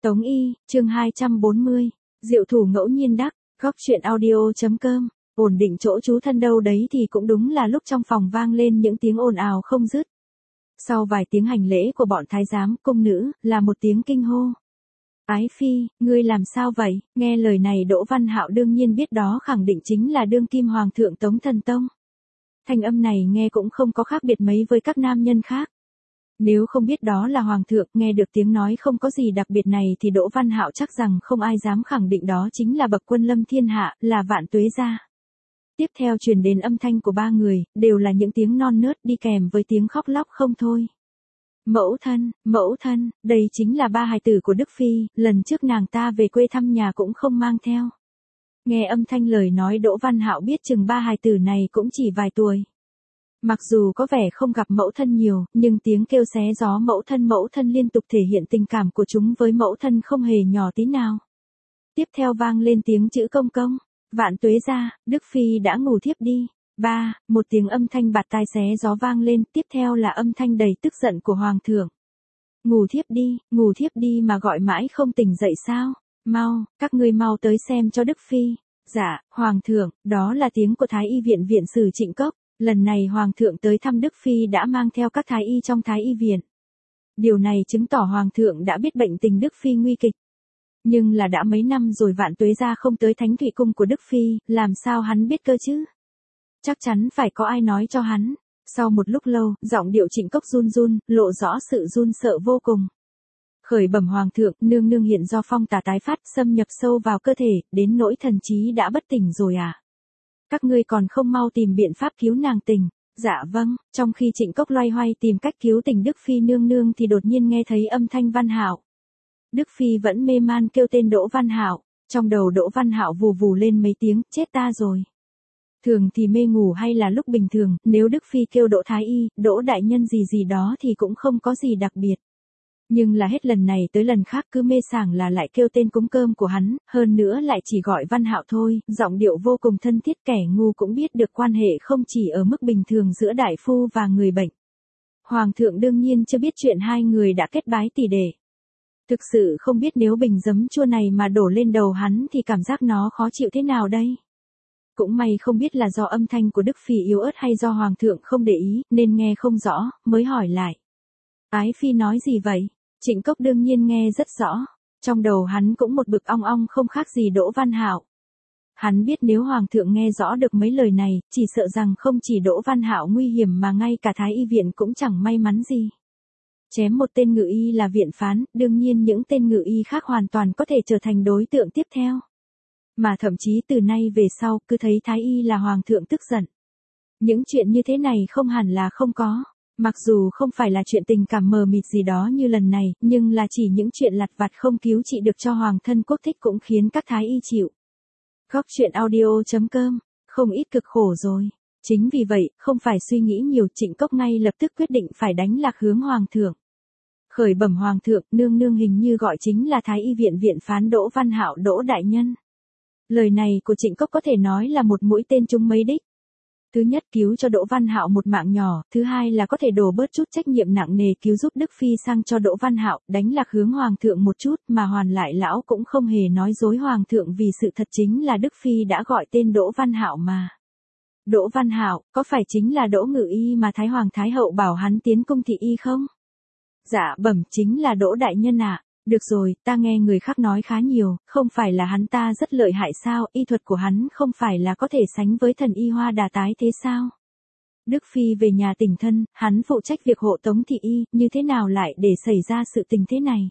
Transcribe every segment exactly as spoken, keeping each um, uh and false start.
Tống Y, chương hai trăm bốn mươi, diệu thủ ngẫu nhiên đắc, góc truyện audio.com, ổn định chỗ trú thân đâu đấy thì cũng đúng là lúc trong phòng vang lên những tiếng ồn ào không dứt. Sau vài tiếng hành lễ của bọn thái giám, cung nữ, là một tiếng kinh hô. Ái phi, ngươi làm sao vậy? Nghe lời này Đỗ Văn Hạo đương nhiên biết đó khẳng định chính là đương kim hoàng thượng Tống Thần Tông. Thanh âm này nghe cũng không có khác biệt mấy với các nam nhân khác. Nếu không biết đó là hoàng thượng, nghe được tiếng nói không có gì đặc biệt này thì Đỗ Văn Hạo chắc rằng không ai dám khẳng định đó chính là bậc quân lâm thiên hạ, là Vạn Tuế gia. Tiếp theo truyền đến âm thanh của ba người, đều là những tiếng non nớt đi kèm với tiếng khóc lóc không thôi. Mẫu thân, mẫu thân, đây chính là ba hài tử của Đức Phi, lần trước nàng ta về quê thăm nhà cũng không mang theo. Nghe âm thanh lời nói Đỗ Văn Hạo biết chừng ba hài tử này cũng chỉ vài tuổi. Mặc dù có vẻ không gặp mẫu thân nhiều, nhưng tiếng kêu xé gió mẫu thân mẫu thân liên tục thể hiện tình cảm của chúng với mẫu thân không hề nhỏ tí nào. Tiếp theo vang lên tiếng chữ công công, Vạn Tuế gia, Đức Phi đã ngủ thiếp đi. Ba, một tiếng âm thanh bạt tai xé gió vang lên, tiếp theo là âm thanh đầy tức giận của hoàng thượng. Ngủ thiếp đi, ngủ thiếp đi mà gọi mãi không tỉnh dậy sao? Mau, các ngươi mau tới xem cho Đức Phi. Dạ, hoàng thượng, đó là tiếng của Thái y viện viện sử Trịnh Cốc. Lần này hoàng thượng tới thăm Đức Phi đã mang theo các thái y trong Thái y viện. Điều này chứng tỏ hoàng thượng đã biết bệnh tình Đức Phi nguy kịch. Nhưng là đã mấy năm rồi Vạn Tuế gia không tới Thánh Thụy cung của Đức Phi, làm sao hắn biết cơ chứ? Chắc chắn phải có ai nói cho hắn. Sau một lúc lâu, giọng điệu Trịnh Cốc run run, lộ rõ sự run sợ vô cùng. Khởi bẩm hoàng thượng, nương nương hiện do phong tà tái phát, xâm nhập sâu vào cơ thể, đến nỗi thần trí đã bất tỉnh rồi à? Các ngươi còn không mau tìm biện pháp cứu nàng tỉnh. Dạ vâng, trong khi Trịnh Cốc loay hoay tìm cách cứu tỉnh Đức Phi nương nương thì đột nhiên nghe thấy âm thanh Văn Hạo. Đức Phi vẫn mê man kêu tên Đỗ Văn Hạo, trong đầu Đỗ Văn Hạo vù vù lên mấy tiếng, chết ta rồi. Thường thì mê ngủ hay là lúc bình thường, nếu Đức Phi kêu Đỗ Thái Y, Đỗ Đại Nhân gì gì đó thì cũng không có gì đặc biệt. Nhưng là hết lần này tới lần khác cứ mê sảng là lại kêu tên cúng cơm của hắn, hơn nữa lại chỉ gọi Văn Hạo thôi, giọng điệu vô cùng thân thiết, kẻ ngu cũng biết được quan hệ không chỉ ở mức bình thường giữa đại phu và người bệnh. Hoàng thượng đương nhiên chưa biết chuyện hai người đã kết bái tỷ đệ. Thực sự không biết nếu bình giấm chua này mà đổ lên đầu hắn thì cảm giác nó khó chịu thế nào đây. Cũng may không biết là do âm thanh của Đức Phi yếu ớt hay do hoàng thượng không để ý, nên nghe không rõ, mới hỏi lại. Ái phi nói gì vậy? Trịnh Cốc đương nhiên nghe rất rõ, trong đầu hắn cũng một bực ong ong không khác gì Đỗ Văn Hạo. Hắn biết nếu hoàng thượng nghe rõ được mấy lời này, chỉ sợ rằng không chỉ Đỗ Văn Hạo nguy hiểm mà ngay cả Thái y viện cũng chẳng may mắn gì. Chém một tên ngự y là viện phán, đương nhiên những tên ngự y khác hoàn toàn có thể trở thành đối tượng tiếp theo. Mà thậm chí từ nay về sau, cứ thấy Thái y là hoàng thượng tức giận. Những chuyện như thế này không hẳn là không có. Mặc dù không phải là chuyện tình cảm mờ mịt gì đó như lần này, nhưng là chỉ những chuyện lặt vặt không cứu trị được cho hoàng thân quốc thích cũng khiến các thái y chịu. Góc truyện audio.com, không ít cực khổ rồi. Chính vì vậy, không phải suy nghĩ nhiều, Trịnh Cốc ngay lập tức quyết định phải đánh lạc hướng hoàng thượng. Khởi bẩm hoàng thượng, nương nương hình như gọi chính là Thái y viện viện phán Đỗ Văn Hạo Đỗ Đại Nhân. Lời này của Trịnh Cốc có thể nói là một mũi tên trúng mấy đích. Thứ nhất, cứu cho Đỗ Văn Hạo một mạng nhỏ, thứ hai là có thể đổ bớt chút trách nhiệm nặng nề cứu giúp Đức Phi sang cho Đỗ Văn Hạo, đánh lạc hướng hoàng thượng một chút, mà hoàn lại lão cũng không hề nói dối hoàng thượng vì sự thật chính là Đức Phi đã gọi tên Đỗ Văn Hạo mà. Đỗ Văn Hạo, có phải chính là Đỗ Ngự Y mà Thái Hoàng Thái Hậu bảo hắn tiến cung thị y không? Dạ bẩm, chính là Đỗ Đại Nhân ạ. À. Được rồi, ta nghe người khác nói khá nhiều, không phải là hắn ta rất lợi hại sao, y thuật của hắn không phải là có thể sánh với thần y Hoa Đà tái thế sao? Đức Phi về nhà tỉnh thân, hắn phụ trách việc hộ tống thị y, như thế nào lại để xảy ra sự tình thế này?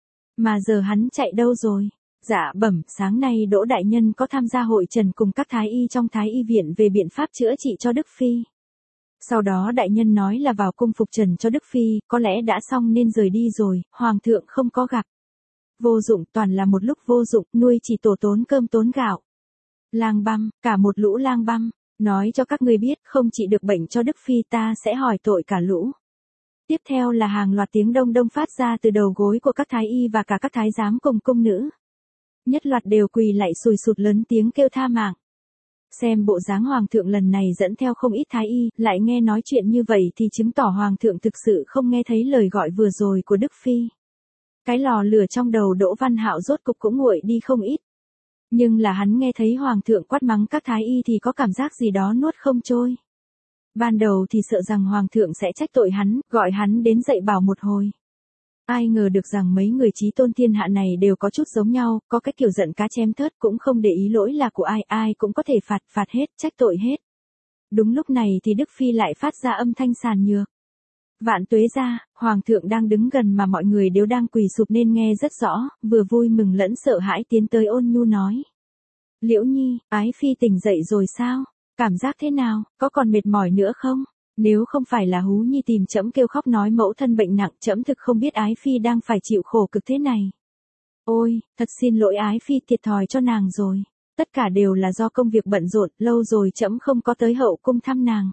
Mà giờ hắn chạy đâu rồi? Dạ bẩm, sáng nay Đỗ Đại Nhân có tham gia hội trần cùng các thái y trong Thái y viện về biện pháp chữa trị cho Đức Phi. Sau đó Đại Nhân nói là vào cung phục trần cho Đức Phi, có lẽ đã xong nên rời đi rồi, hoàng thượng không có gặp. Vô dụng, toàn là một lúc vô dụng, nuôi chỉ tổ tốn cơm tốn gạo. Lang băm, cả một lũ lang băm, nói cho các ngươi biết, không trị được bệnh cho Đức Phi ta sẽ hỏi tội cả lũ. Tiếp theo là hàng loạt tiếng đông đông phát ra từ đầu gối của các thái y và cả các thái giám cùng cung nữ. Nhất loạt đều quỳ lạy sùi sụt lớn tiếng kêu tha mạng. Xem bộ dáng hoàng thượng lần này dẫn theo không ít thái y, lại nghe nói chuyện như vậy thì chứng tỏ hoàng thượng thực sự không nghe thấy lời gọi vừa rồi của Đức Phi. Cái lò lửa trong đầu Đỗ Văn Hạo rốt cục cũng nguội đi không ít. Nhưng là hắn nghe thấy hoàng thượng quát mắng các thái y thì có cảm giác gì đó nuốt không trôi. Ban đầu thì sợ rằng hoàng thượng sẽ trách tội hắn, gọi hắn đến dạy bảo một hồi. Ai ngờ được rằng mấy người chí tôn thiên hạ này đều có chút giống nhau, có cái kiểu giận cá chém thớt cũng không để ý lỗi là của ai, ai cũng có thể phạt, phạt hết, trách tội hết. Đúng lúc này thì Đức Phi lại phát ra âm thanh sàn nhược. Vạn tuế ra, hoàng thượng đang đứng gần mà mọi người đều đang quỳ sụp nên nghe rất rõ, vừa vui mừng lẫn sợ hãi tiến tới ôn nhu nói. Liễu Nhi, ái phi tỉnh dậy rồi sao? Cảm giác thế nào, có còn mệt mỏi nữa không? Nếu không phải là Hú Nhi tìm trẫm kêu khóc nói mẫu thân bệnh nặng, trẫm thực không biết ái phi đang phải chịu khổ cực thế này. Ôi, thật xin lỗi ái phi thiệt thòi cho nàng rồi. Tất cả đều là do công việc bận rộn, lâu rồi trẫm không có tới hậu cung thăm nàng.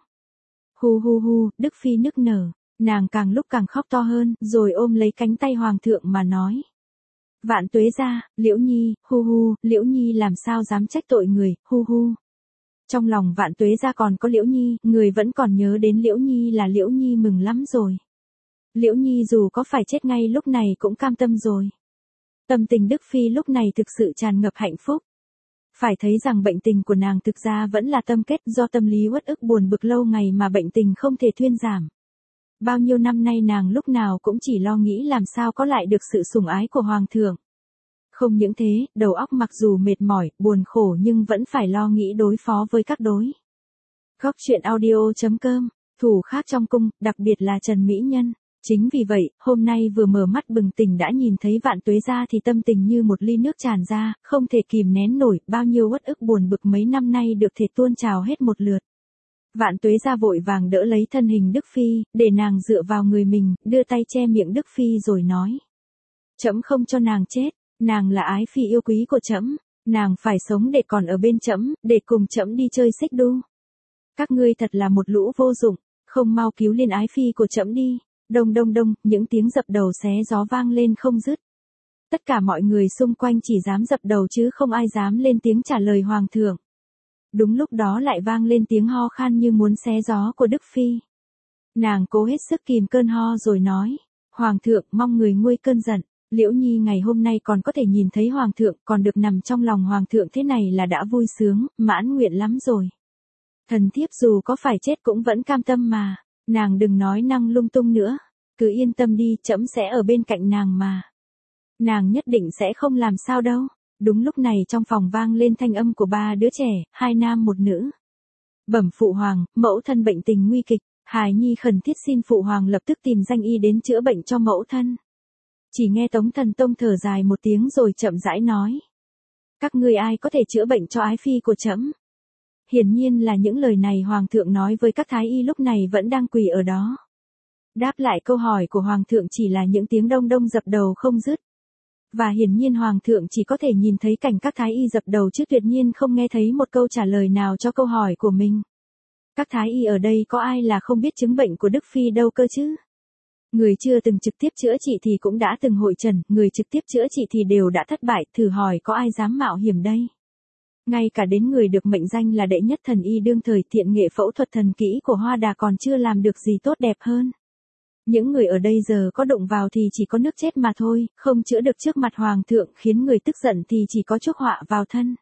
Hu hu hu, Đức Phi nức nở, nàng càng lúc càng khóc to hơn, rồi ôm lấy cánh tay hoàng thượng mà nói. Vạn tuế ra, Liễu Nhi, hu hu, Liễu Nhi làm sao dám trách tội người, hu hu. Trong lòng Vạn tuế ra còn có Liễu Nhi, người vẫn còn nhớ đến Liễu Nhi là Liễu Nhi mừng lắm rồi. Liễu Nhi dù có phải chết ngay lúc này cũng cam tâm rồi. Tâm tình Đức Phi lúc này thực sự tràn ngập hạnh phúc. Phải thấy rằng bệnh tình của nàng thực ra vẫn là tâm kết do tâm lý uất ức buồn bực lâu ngày mà bệnh tình không thể thuyên giảm. Bao nhiêu năm nay nàng lúc nào cũng chỉ lo nghĩ làm sao có lại được sự sủng ái của hoàng thượng. Không những thế, đầu óc mặc dù mệt mỏi, buồn khổ nhưng vẫn phải lo nghĩ đối phó với các đối. Góc truyện audio chấm com, thủ khác trong cung, đặc biệt là Trần Mỹ Nhân. Chính vì vậy, hôm nay vừa mở mắt bừng tỉnh đã nhìn thấy Vạn tuế ra thì tâm tình như một ly nước tràn ra, không thể kìm nén nổi, bao nhiêu uất ức buồn bực mấy năm nay được thể tuôn trào hết một lượt. Vạn tuế ra vội vàng đỡ lấy thân hình Đức Phi, để nàng dựa vào người mình, đưa tay che miệng Đức Phi rồi nói. Trẫm không cho nàng chết, nàng là ái phi yêu quý của trẫm, nàng phải sống để còn ở bên trẫm, để cùng trẫm đi chơi xích đu. Các ngươi thật là một lũ vô dụng, không mau cứu liên ái phi của trẫm đi. Đông đông đông, những tiếng dập đầu xé gió vang lên không dứt. Tất cả mọi người xung quanh chỉ dám dập đầu chứ không ai dám lên tiếng trả lời hoàng thượng. Đúng lúc đó lại vang lên tiếng ho khan như muốn xé gió của Đức Phi. Nàng cố hết sức kìm cơn ho rồi nói. Hoàng thượng mong người nguôi cơn giận. Liễu Nhi ngày hôm nay còn có thể nhìn thấy hoàng thượng, còn được nằm trong lòng hoàng thượng thế này là đã vui sướng, mãn nguyện lắm rồi. Thần thiếp dù có phải chết cũng vẫn cam tâm mà. Nàng đừng nói năng lung tung nữa, cứ yên tâm đi, trẫm sẽ ở bên cạnh nàng mà. Nàng nhất định sẽ không làm sao đâu. Đúng lúc này trong phòng vang lên thanh âm của ba đứa trẻ, hai nam một nữ. Bẩm phụ hoàng, mẫu thân bệnh tình nguy kịch, hài nhi khẩn thiết xin phụ hoàng lập tức tìm danh y đến chữa bệnh cho mẫu thân. Chỉ nghe Tống Thần Tông thở dài một tiếng rồi chậm rãi nói. Các ngươi ai có thể chữa bệnh cho ái phi của trẫm? Hiển nhiên là những lời này hoàng thượng nói với các thái y lúc này vẫn đang quỳ ở đó. Đáp lại câu hỏi của hoàng thượng chỉ là những tiếng đông đông dập đầu không dứt. Và hiển nhiên hoàng thượng chỉ có thể nhìn thấy cảnh các thái y dập đầu chứ tuyệt nhiên không nghe thấy một câu trả lời nào cho câu hỏi của mình. Các thái y ở đây có ai là không biết chứng bệnh của Đức Phi đâu cơ chứ? Người chưa từng trực tiếp chữa trị thì cũng đã từng hội trần, người trực tiếp chữa trị thì đều đã thất bại, thử hỏi có ai dám mạo hiểm đây? Ngay cả đến người được mệnh danh là đệ nhất thần y đương thời thiện nghệ phẫu thuật thần kỹ của Hoa Đà còn chưa làm được gì tốt đẹp hơn. Những người ở đây giờ có đụng vào thì chỉ có nước chết mà thôi, không chữa được trước mặt hoàng thượng khiến người tức giận thì chỉ có chuốc họa vào thân.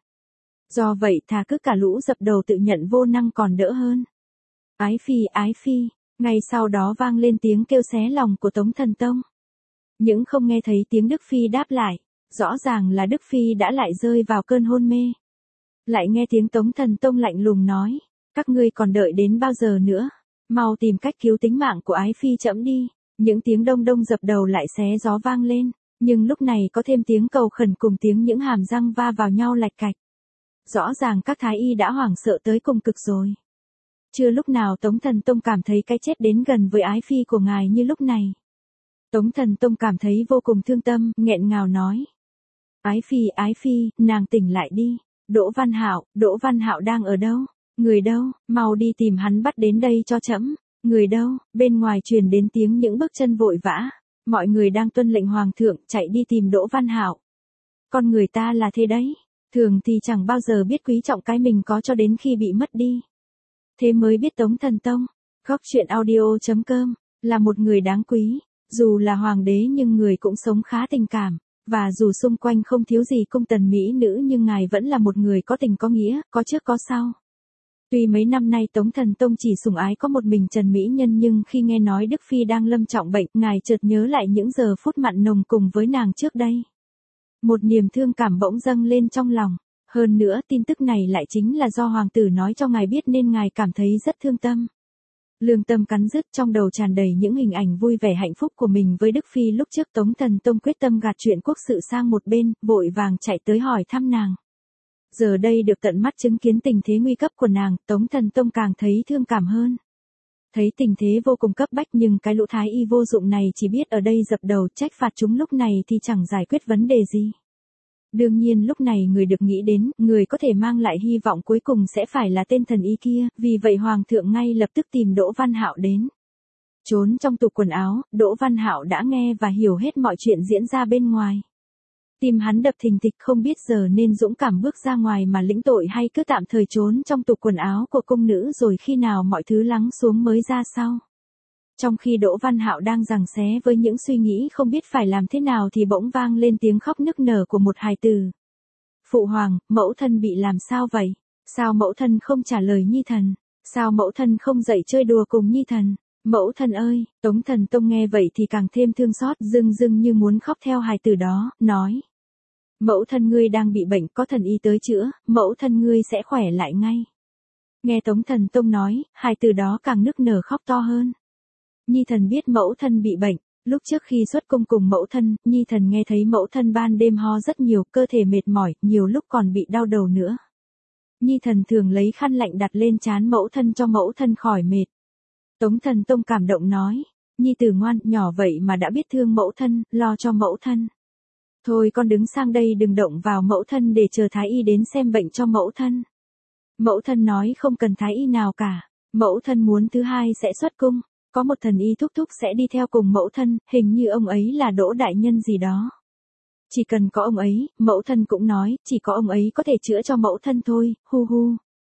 Do vậy thà cứ cả lũ dập đầu tự nhận vô năng còn đỡ hơn. Ái phi, ái phi, ngay sau đó vang lên tiếng kêu xé lòng của Tống Thần Tông. Nhưng không nghe thấy tiếng Đức Phi đáp lại, rõ ràng là Đức Phi đã lại rơi vào cơn hôn mê. Lại nghe tiếng Tống Thần Tông lạnh lùng nói, các ngươi còn đợi đến bao giờ nữa, mau tìm cách cứu tính mạng của ái phi trẫm đi. Những tiếng đông đông dập đầu lại xé gió vang lên, nhưng lúc này có thêm tiếng cầu khẩn cùng tiếng những hàm răng va vào nhau lạch cạch. Rõ ràng các thái y đã hoảng sợ tới cùng cực rồi. Chưa lúc nào Tống Thần Tông cảm thấy cái chết đến gần với ái phi của ngài như lúc này. Tống Thần Tông cảm thấy vô cùng thương tâm, nghẹn ngào nói. Ái phi, ái phi, nàng tỉnh lại đi. Đỗ Văn Hạo, Đỗ Văn Hạo đang ở đâu? Người đâu? Mau đi tìm hắn bắt đến đây cho trẫm. Người đâu? Bên ngoài truyền đến tiếng những bước chân vội vã. Mọi người đang tuân lệnh hoàng thượng chạy đi tìm Đỗ Văn Hạo. Con người ta là thế đấy. Thường thì chẳng bao giờ biết quý trọng cái mình có cho đến khi bị mất đi. Thế mới biết Tống Thần Tông, góc truyện audio chấm com, là một người đáng quý. Dù là hoàng đế nhưng người cũng sống khá tình cảm, và dù xung quanh không thiếu gì cung tần mỹ nữ nhưng ngài vẫn là một người có tình có nghĩa, có trước có sau. Tuy mấy năm nay Tống Thần Tông chỉ sủng ái có một mình Trần Mỹ Nhân nhưng khi nghe nói Đức Phi đang lâm trọng bệnh, ngài chợt nhớ lại những giờ phút mặn nồng cùng với nàng trước đây. Một niềm thương cảm bỗng dâng lên trong lòng. Hơn nữa tin tức này lại chính là do hoàng tử nói cho ngài biết nên ngài cảm thấy rất thương tâm. Lương tâm cắn rứt, trong đầu tràn đầy những hình ảnh vui vẻ hạnh phúc của mình với Đức Phi lúc trước. Tống Thần Tông quyết tâm gạt chuyện quốc sự sang một bên, vội vàng chạy tới hỏi thăm nàng. Giờ đây được tận mắt chứng kiến tình thế nguy cấp của nàng, Tống Thần Tông càng thấy thương cảm hơn. Thấy tình thế vô cùng cấp bách nhưng cái lũ thái y vô dụng này chỉ biết ở đây dập đầu trách phạt chúng lúc này thì chẳng giải quyết vấn đề gì. Đương nhiên lúc này người được nghĩ đến, người có thể mang lại hy vọng cuối cùng sẽ phải là tên thần y kia, vì vậy hoàng thượng ngay lập tức tìm Đỗ Văn Hạo đến. Trốn trong tủ quần áo, Đỗ Văn Hạo đã nghe và hiểu hết mọi chuyện diễn ra bên ngoài. Tim hắn đập thình thịch, không biết giờ nên dũng cảm bước ra ngoài mà lĩnh tội hay cứ tạm thời trốn trong tủ quần áo của cung nữ rồi khi nào mọi thứ lắng xuống mới ra sau. Trong khi Đỗ Văn Hạo đang giằng xé với những suy nghĩ không biết phải làm thế nào thì bỗng vang lên tiếng khóc nức nở của một hài tử. Phụ hoàng, mẫu thân bị làm sao vậy? Sao mẫu thân không trả lời nhi thần? Sao mẫu thân không dậy chơi đùa cùng nhi thần? Mẫu thân ơi! Tống Thần Tông nghe vậy thì càng thêm thương xót, rưng rưng như muốn khóc theo hài tử đó, nói. Mẫu thân ngươi đang bị bệnh, có thần y tới chữa, mẫu thân ngươi sẽ khỏe lại ngay. Nghe Tống Thần Tông nói, hài tử đó càng nức nở khóc to hơn. Nhi thần biết mẫu thân bị bệnh, lúc trước khi xuất cung cùng mẫu thân, Nhi thần nghe thấy mẫu thân ban đêm ho rất nhiều, cơ thể mệt mỏi, nhiều lúc còn bị đau đầu nữa. Nhi thần thường lấy khăn lạnh đặt lên trán mẫu thân cho mẫu thân khỏi mệt. Tống Thần Tông cảm động nói, Nhi tử ngoan, nhỏ vậy mà đã biết thương mẫu thân, lo cho mẫu thân. Thôi con đứng sang đây đừng động vào mẫu thân để chờ thái y đến xem bệnh cho mẫu thân. Mẫu thân nói không cần thái y nào cả, mẫu thân muốn thứ hai sẽ xuất cung. Có một thần y thúc thúc sẽ đi theo cùng mẫu thân, hình như ông ấy là Đỗ đại nhân gì đó. Chỉ cần có ông ấy, mẫu thân cũng nói, chỉ có ông ấy có thể chữa cho mẫu thân thôi, hu hu.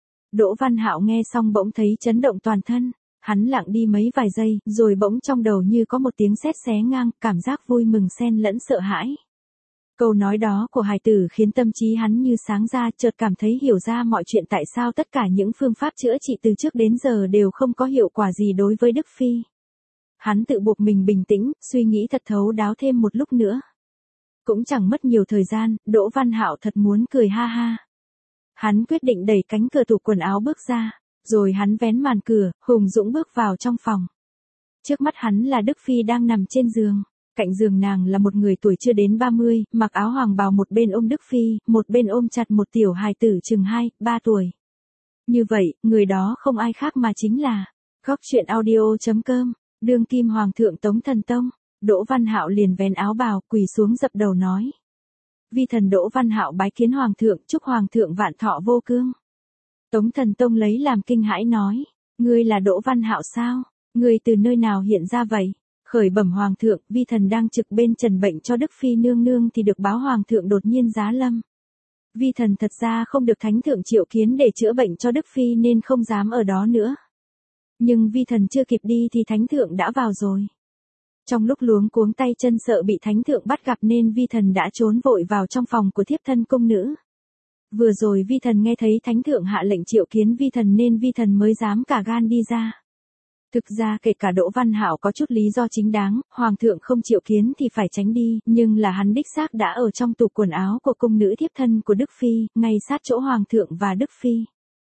Đỗ Văn Hạo nghe xong bỗng thấy chấn động toàn thân, hắn lặng đi mấy vài giây, rồi bỗng trong đầu như có một tiếng sét xé ngang, cảm giác vui mừng xen lẫn sợ hãi. Câu nói đó của hài tử khiến tâm trí hắn như sáng ra, chợt cảm thấy hiểu ra mọi chuyện tại sao tất cả những phương pháp chữa trị từ trước đến giờ đều không có hiệu quả gì đối với Đức Phi. Hắn tự buộc mình bình tĩnh, suy nghĩ thật thấu đáo thêm một lúc nữa. Cũng chẳng mất nhiều thời gian, Đỗ Văn Hạo thật muốn cười ha ha. Hắn quyết định đẩy cánh cửa tủ quần áo bước ra, rồi hắn vén màn cửa, hùng dũng bước vào trong phòng. Trước mắt hắn là Đức Phi đang nằm trên giường. Cạnh giường nàng là một người tuổi chưa đến ba mươi, mặc áo hoàng bào, một bên ôm Đức Phi, một bên ôm chặt một tiểu hài tử chừng hai, ba tuổi. Như vậy, người đó không ai khác mà chính là góc truyện audio chấm com, đương kim hoàng thượng Tống Thần Tông. Đỗ Văn Hạo liền vén áo bào, quỳ xuống dập đầu nói. Vi thần Đỗ Văn Hạo bái kiến hoàng thượng, chúc hoàng thượng vạn thọ vô cương. Tống Thần Tông lấy làm kinh hãi nói, ngươi là Đỗ Văn Hạo sao? Ngươi từ nơi nào hiện ra vậy? Khởi bẩm hoàng thượng, vi thần đang trực bên trần bệnh cho Đức Phi nương nương thì được báo hoàng thượng đột nhiên giá lâm. Vi thần thật ra không được thánh thượng triệu kiến để chữa bệnh cho Đức Phi nên không dám ở đó nữa. Nhưng vi thần chưa kịp đi thì thánh thượng đã vào rồi. Trong lúc luống cuống tay chân sợ bị thánh thượng bắt gặp nên vi thần đã trốn vội vào trong phòng của thiếp thân cung nữ. Vừa rồi vi thần nghe thấy thánh thượng hạ lệnh triệu kiến vi thần nên vi thần mới dám cả gan đi ra. Thực ra kể cả Đỗ Văn Hạo có chút lý do chính đáng, hoàng thượng không triệu kiến thì phải tránh đi, nhưng là hắn đích xác đã ở trong tủ quần áo của cung nữ thiếp thân của Đức Phi, ngay sát chỗ hoàng thượng và Đức Phi.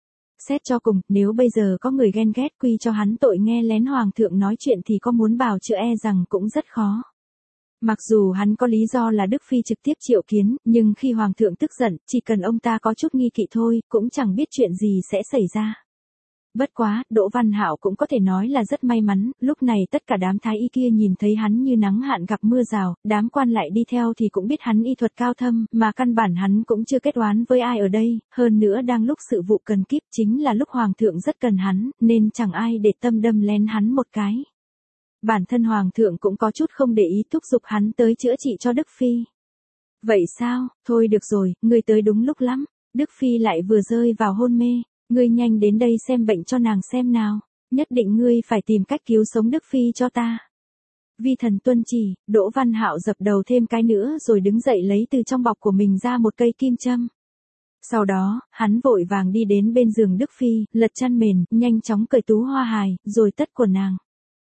Xét cho cùng, nếu bây giờ có người ghen ghét quy cho hắn tội nghe lén hoàng thượng nói chuyện thì có muốn bào chữa e rằng cũng rất khó. Mặc dù hắn có lý do là Đức Phi trực tiếp triệu kiến, nhưng khi hoàng thượng tức giận, chỉ cần ông ta có chút nghi kỵ thôi, cũng chẳng biết chuyện gì sẽ xảy ra. Bất quá, Đỗ Văn Hạo cũng có thể nói là rất may mắn, lúc này tất cả đám thái y kia nhìn thấy hắn như nắng hạn gặp mưa rào, đám quan lại đi theo thì cũng biết hắn y thuật cao thâm, mà căn bản hắn cũng chưa kết oán với ai ở đây, hơn nữa đang lúc sự vụ cần kíp chính là lúc hoàng thượng rất cần hắn, nên chẳng ai để tâm đâm lén hắn một cái. Bản thân hoàng thượng cũng có chút không để ý thúc giục hắn tới chữa trị cho Đức Phi. Vậy sao, thôi được rồi, ngươi tới đúng lúc lắm, Đức Phi lại vừa rơi vào hôn mê. Ngươi nhanh đến đây xem bệnh cho nàng xem nào, nhất định ngươi phải tìm cách cứu sống Đức Phi cho ta. Vi thần tuân chỉ, Đỗ Văn Hạo dập đầu thêm cái nữa rồi đứng dậy lấy từ trong bọc của mình ra một cây kim châm. Sau đó, hắn vội vàng đi đến bên giường Đức Phi, lật chăn mền, nhanh chóng cởi tú hoa hài, rồi tất của nàng.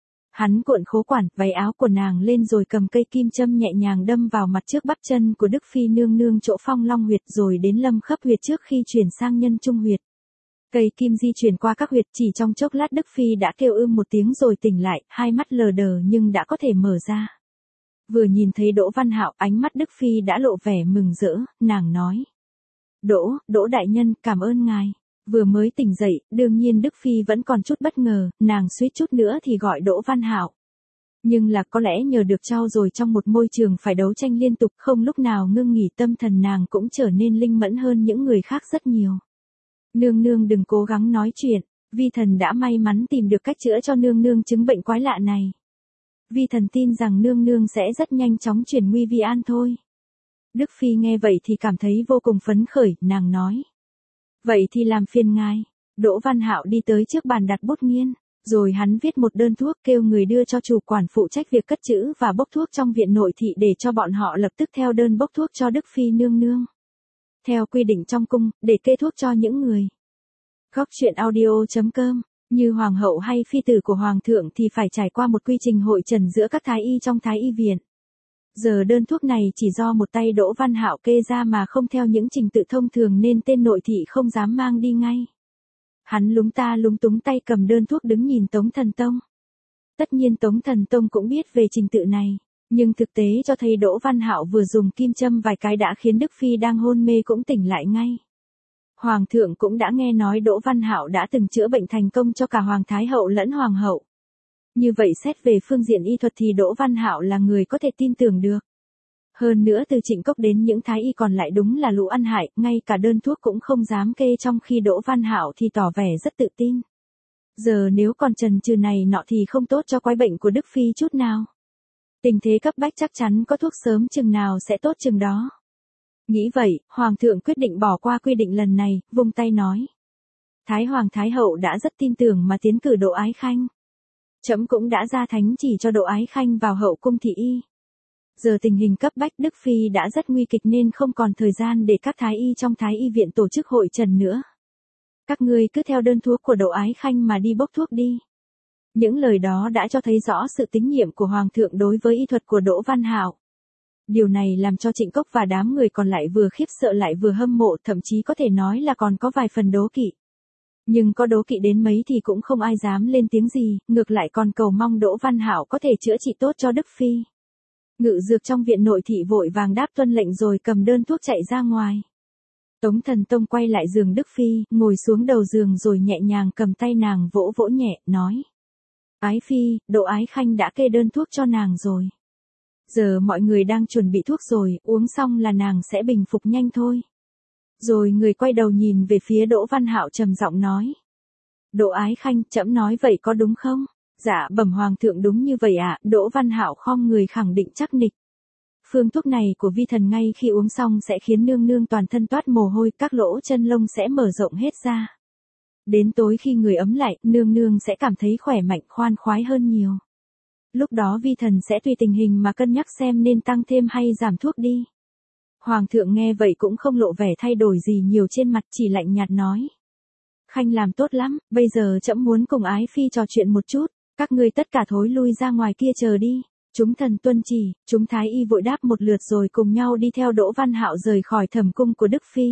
Hắn cuộn khố quản, váy áo của nàng lên rồi cầm cây kim châm nhẹ nhàng đâm vào mặt trước bắp chân của Đức Phi nương nương chỗ phong long huyệt rồi đến lâm khấp huyệt trước khi chuyển sang nhân trung huyệt. Cây kim di chuyển qua các huyệt chỉ trong chốc lát Đức Phi đã kêu ưm một tiếng rồi tỉnh lại, hai mắt lờ đờ nhưng đã có thể mở ra. Vừa nhìn thấy Đỗ Văn Hạo, ánh mắt Đức Phi đã lộ vẻ mừng rỡ, nàng nói. Đỗ, Đỗ đại nhân, cảm ơn ngài. Vừa mới tỉnh dậy, đương nhiên Đức Phi vẫn còn chút bất ngờ, nàng suýt chút nữa thì gọi Đỗ Văn Hạo. Nhưng là có lẽ nhờ được trau dồi trong một môi trường phải đấu tranh liên tục không lúc nào ngưng nghỉ tâm thần nàng cũng trở nên linh mẫn hơn những người khác rất nhiều. Nương nương đừng cố gắng nói chuyện, vi thần đã may mắn tìm được cách chữa cho nương nương chứng bệnh quái lạ này. Vi thần tin rằng nương nương sẽ rất nhanh chóng chuyển nguy vi an thôi. Đức Phi nghe vậy thì cảm thấy vô cùng phấn khởi, nàng nói. Vậy thì làm phiền ngài. Đỗ Văn Hạo đi tới trước bàn đặt bút nghiên, rồi hắn viết một đơn thuốc kêu người đưa cho chủ quản phụ trách việc cất trữ và bốc thuốc trong viện nội thị để cho bọn họ lập tức theo đơn bốc thuốc cho Đức Phi nương nương. Theo quy định trong cung, để kê thuốc cho những người. Góc truyện audio chấm com, như hoàng hậu hay phi tử của hoàng thượng thì phải trải qua một quy trình hội trần giữa các thái y trong thái y viện. Giờ đơn thuốc này chỉ do một tay Đỗ Văn Hạo kê ra mà không theo những trình tự thông thường nên tên nội thị không dám mang đi ngay. Hắn lúng ta lúng túng tay cầm đơn thuốc đứng nhìn Tống Thần Tông. Tất nhiên Tống Thần Tông cũng biết về trình tự này, nhưng thực tế cho thấy Đỗ Văn Hạo vừa dùng kim châm vài cái đã khiến Đức Phi đang hôn mê cũng tỉnh lại ngay. Hoàng thượng cũng đã nghe nói Đỗ Văn Hạo đã từng chữa bệnh thành công cho cả Hoàng Thái Hậu lẫn Hoàng hậu. Như vậy xét về phương diện y thuật thì Đỗ Văn Hạo là người có thể tin tưởng được. Hơn nữa từ Trịnh Cốc đến những thái y còn lại đúng là lũ ăn hại, ngay cả đơn thuốc cũng không dám kê trong khi Đỗ Văn Hạo thì tỏ vẻ rất tự tin. Giờ nếu còn chần chừ này nọ thì không tốt cho quái bệnh của Đức Phi chút nào. Tình thế cấp bách chắc chắn có thuốc sớm chừng nào sẽ tốt chừng đó. Nghĩ vậy, Hoàng thượng quyết định bỏ qua quy định lần này, vung tay nói. Thái Hoàng Thái Hậu đã rất tin tưởng mà tiến cử Đỗ Ái Khanh. Trẫm cũng đã ra thánh chỉ cho Đỗ Ái Khanh vào hậu cung thị y. Giờ tình hình cấp bách Đức Phi đã rất nguy kịch nên không còn thời gian để các thái y trong thái y viện tổ chức hội trần nữa. Các ngươi cứ theo đơn thuốc của Đỗ Ái Khanh mà đi bốc thuốc đi. Những lời đó đã cho thấy rõ sự tín nhiệm của Hoàng thượng đối với y thuật của Đỗ Văn Hạo. Điều này làm cho Trịnh Cốc và đám người còn lại vừa khiếp sợ lại vừa hâm mộ, thậm chí có thể nói là còn có vài phần đố kỵ. Nhưng có đố kỵ đến mấy thì cũng không ai dám lên tiếng gì, ngược lại còn cầu mong Đỗ Văn Hạo có thể chữa trị tốt cho Đức Phi. Ngự dược trong viện nội thị vội vàng đáp tuân lệnh rồi cầm đơn thuốc chạy ra ngoài. Tống Thần Tông quay lại giường Đức Phi, ngồi xuống đầu giường rồi nhẹ nhàng cầm tay nàng vỗ vỗ nhẹ, nói. Ái Phi, Đỗ Ái Khanh đã kê đơn thuốc cho nàng rồi. Giờ mọi người đang chuẩn bị thuốc rồi, uống xong là nàng sẽ bình phục nhanh thôi. Rồi người quay đầu nhìn về phía Đỗ Văn Hạo trầm giọng nói. Đỗ Ái Khanh, trẫm nói vậy có đúng không? Dạ bẩm hoàng thượng đúng như vậy ạ. Đỗ Văn Hạo khom người khẳng định chắc nịch. Phương thuốc này của vi thần ngay khi uống xong sẽ khiến nương nương toàn thân toát mồ hôi, các lỗ chân lông sẽ mở rộng hết ra. Đến tối khi người ấm lại, nương nương sẽ cảm thấy khỏe mạnh khoan khoái hơn nhiều. Lúc đó vi thần sẽ tùy tình hình mà cân nhắc xem nên tăng thêm hay giảm thuốc đi. Hoàng thượng nghe vậy cũng không lộ vẻ thay đổi gì nhiều trên mặt, chỉ lạnh nhạt nói. Khanh làm tốt lắm, bây giờ trẫm muốn cùng Ái Phi trò chuyện một chút, các ngươi tất cả thối lui ra ngoài kia chờ đi. Chúng thần tuân chỉ, chúng thái y vội đáp một lượt rồi cùng nhau đi theo Đỗ Văn Hạo rời khỏi thẩm cung của Đức Phi.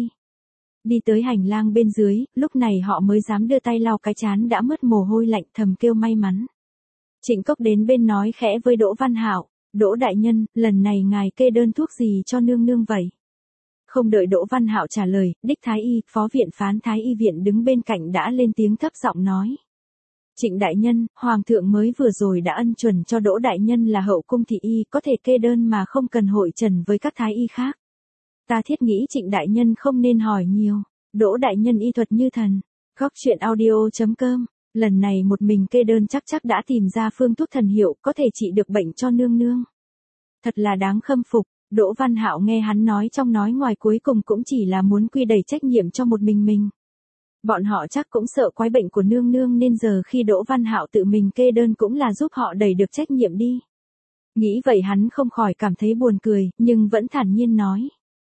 Đi tới hành lang bên dưới, lúc này họ mới dám đưa tay lau cái trán đã mướt mồ hôi lạnh, thầm kêu may mắn. Trịnh Cốc đến bên nói khẽ với Đỗ Văn Hạo, Đỗ đại nhân, lần này ngài kê đơn thuốc gì cho nương nương vậy? Không đợi Đỗ Văn Hạo trả lời, đích thái y, phó viện phán thái y viện đứng bên cạnh đã lên tiếng thấp giọng nói. Trịnh đại nhân, hoàng thượng mới vừa rồi đã ân chuẩn cho Đỗ đại nhân là hậu cung thị y có thể kê đơn mà không cần hội trần với các thái y khác. Ta thiết nghĩ Trịnh đại nhân không nên hỏi nhiều, Đỗ đại nhân y thuật như thần. Góc truyện audio chấm com, lần này một mình kê đơn chắc chắc đã tìm ra phương thuốc thần hiệu có thể trị được bệnh cho nương nương. Thật là đáng khâm phục. Đỗ Văn Hạo nghe hắn nói trong nói ngoài cuối cùng cũng chỉ là muốn quy đẩy trách nhiệm cho một mình mình. Bọn họ chắc cũng sợ quái bệnh của nương nương nên giờ khi Đỗ Văn Hạo tự mình kê đơn cũng là giúp họ đẩy được trách nhiệm đi. Nghĩ vậy hắn không khỏi cảm thấy buồn cười, nhưng vẫn thản nhiên nói.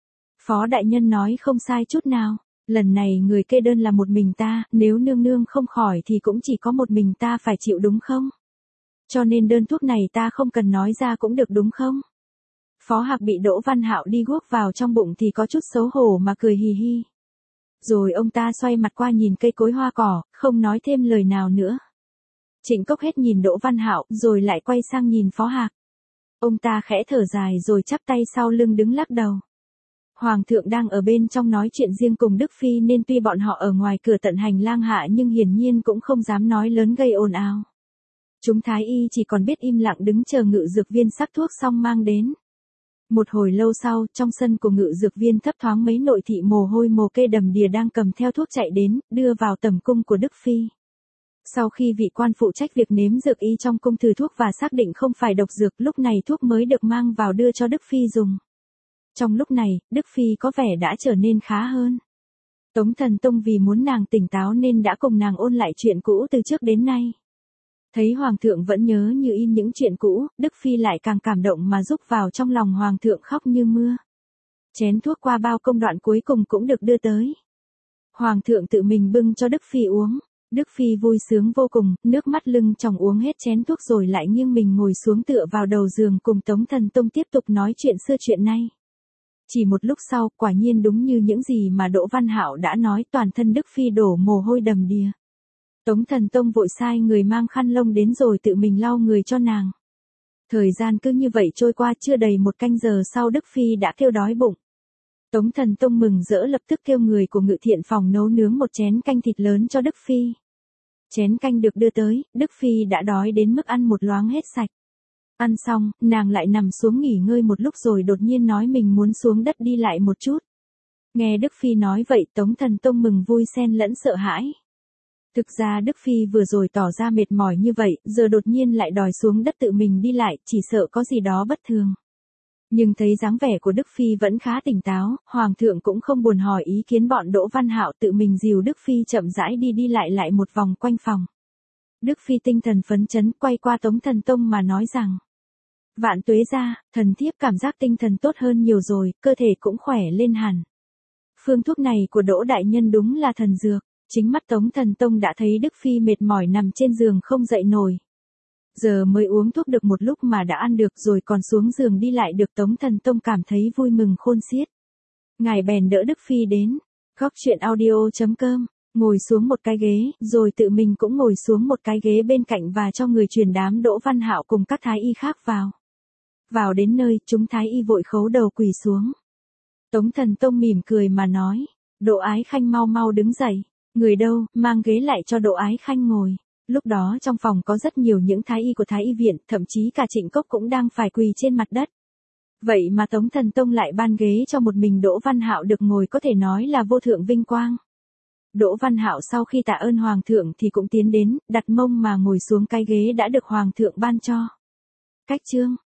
Phó đại nhân nói không sai chút nào, lần này người kê đơn là một mình ta, nếu nương nương không khỏi thì cũng chỉ có một mình ta phải chịu đúng không? Cho nên đơn thuốc này ta không cần nói ra cũng được đúng không? Phó Hạc bị Đỗ Văn Hạo đi guốc vào trong bụng thì có chút xấu hổ mà cười hì hì. Rồi ông ta xoay mặt qua nhìn cây cối hoa cỏ, không nói thêm lời nào nữa. Trịnh Cốc hết nhìn Đỗ Văn Hạo, rồi lại quay sang nhìn Phó Hạc. Ông ta khẽ thở dài rồi chắp tay sau lưng đứng lắc đầu. Hoàng thượng đang ở bên trong nói chuyện riêng cùng Đức Phi nên tuy bọn họ ở ngoài cửa tận hành lang hạ nhưng hiển nhiên cũng không dám nói lớn gây ồn ào. Chúng thái y chỉ còn biết im lặng đứng chờ ngự dược viên sắc thuốc xong mang đến. Một hồi lâu sau, trong sân của ngự dược viên thấp thoáng mấy nội thị mồ hôi mồ kê đầm đìa đang cầm theo thuốc chạy đến, đưa vào tầm cung của Đức Phi. Sau khi vị quan phụ trách việc nếm dược y trong cung thử thuốc và xác định không phải độc dược, lúc này thuốc mới được mang vào đưa cho Đức Phi dùng. Trong lúc này, Đức Phi có vẻ đã trở nên khá hơn. Tống Thần Tông vì muốn nàng tỉnh táo nên đã cùng nàng ôn lại chuyện cũ từ trước đến nay. Thấy Hoàng thượng vẫn nhớ như in những chuyện cũ, Đức Phi lại càng cảm động mà rúc vào trong lòng Hoàng thượng khóc như mưa. Chén thuốc qua bao công đoạn cuối cùng cũng được đưa tới. Hoàng thượng tự mình bưng cho Đức Phi uống. Đức Phi vui sướng vô cùng, nước mắt lưng tròng uống hết chén thuốc rồi lại nghiêng mình ngồi xuống tựa vào đầu giường cùng Tống Thần Tông tiếp tục nói chuyện xưa chuyện nay. Chỉ một lúc sau, quả nhiên đúng như những gì mà Đỗ Văn Hạo đã nói, toàn thân Đức Phi đổ mồ hôi đầm đìa. Tống Thần Tông vội sai người mang khăn lông đến rồi tự mình lau người cho nàng. Thời gian cứ như vậy trôi qua, chưa đầy một canh giờ sau Đức Phi đã kêu đói bụng. Tống Thần Tông mừng rỡ lập tức kêu người của ngự thiện phòng nấu nướng một chén canh thịt lớn cho Đức Phi. Chén canh được đưa tới, Đức Phi đã đói đến mức ăn một loáng hết sạch. Ăn xong, nàng lại nằm xuống nghỉ ngơi một lúc rồi đột nhiên nói mình muốn xuống đất đi lại một chút. Nghe Đức Phi nói vậy, Tống Thần Tông mừng vui xen lẫn sợ hãi. Thực ra Đức Phi vừa rồi tỏ ra mệt mỏi như vậy, giờ đột nhiên lại đòi xuống đất tự mình đi lại, chỉ sợ có gì đó bất thường. Nhưng thấy dáng vẻ của Đức Phi vẫn khá tỉnh táo, Hoàng thượng cũng không buồn hỏi ý kiến bọn Đỗ Văn Hạo, tự mình dìu Đức Phi chậm rãi đi đi lại lại một vòng quanh phòng. Đức Phi tinh thần phấn chấn quay qua Tống Thần Tông mà nói rằng: Vạn tuế gia, thần thiếp cảm giác tinh thần tốt hơn nhiều rồi, cơ thể cũng khỏe lên hẳn. Phương thuốc này của Đỗ đại nhân đúng là thần dược. Chính mắt Tống Thần Tông đã thấy Đức Phi mệt mỏi nằm trên giường không dậy nổi. Giờ mới uống thuốc được một lúc mà đã ăn được rồi còn xuống giường đi lại được, Tống Thần Tông cảm thấy vui mừng khôn xiết. Ngài bèn đỡ Đức Phi đến. Góc truyện audio chấm com, ngồi xuống một cái ghế, rồi tự mình cũng ngồi xuống một cái ghế bên cạnh và cho người truyền đám Đỗ Văn Hạo cùng các thái y khác vào. Vào đến nơi, chúng thái y vội khấu đầu quỳ xuống. Tống Thần Tông mỉm cười mà nói: Đỗ Ái Khanh mau mau đứng dậy. Người đâu, mang ghế lại cho Đỗ Ái Khanh ngồi. Lúc đó trong phòng có rất nhiều những thái y của thái y viện, thậm chí cả Trịnh Cốc cũng đang phải quỳ trên mặt đất. Vậy mà Tống Thần Tông lại ban ghế cho một mình Đỗ Văn Hạo được ngồi, có thể nói là vô thượng vinh quang. Đỗ Văn Hạo sau khi tạ ơn Hoàng thượng thì cũng tiến đến, đặt mông mà ngồi xuống cái ghế đã được Hoàng thượng ban cho. Cách chương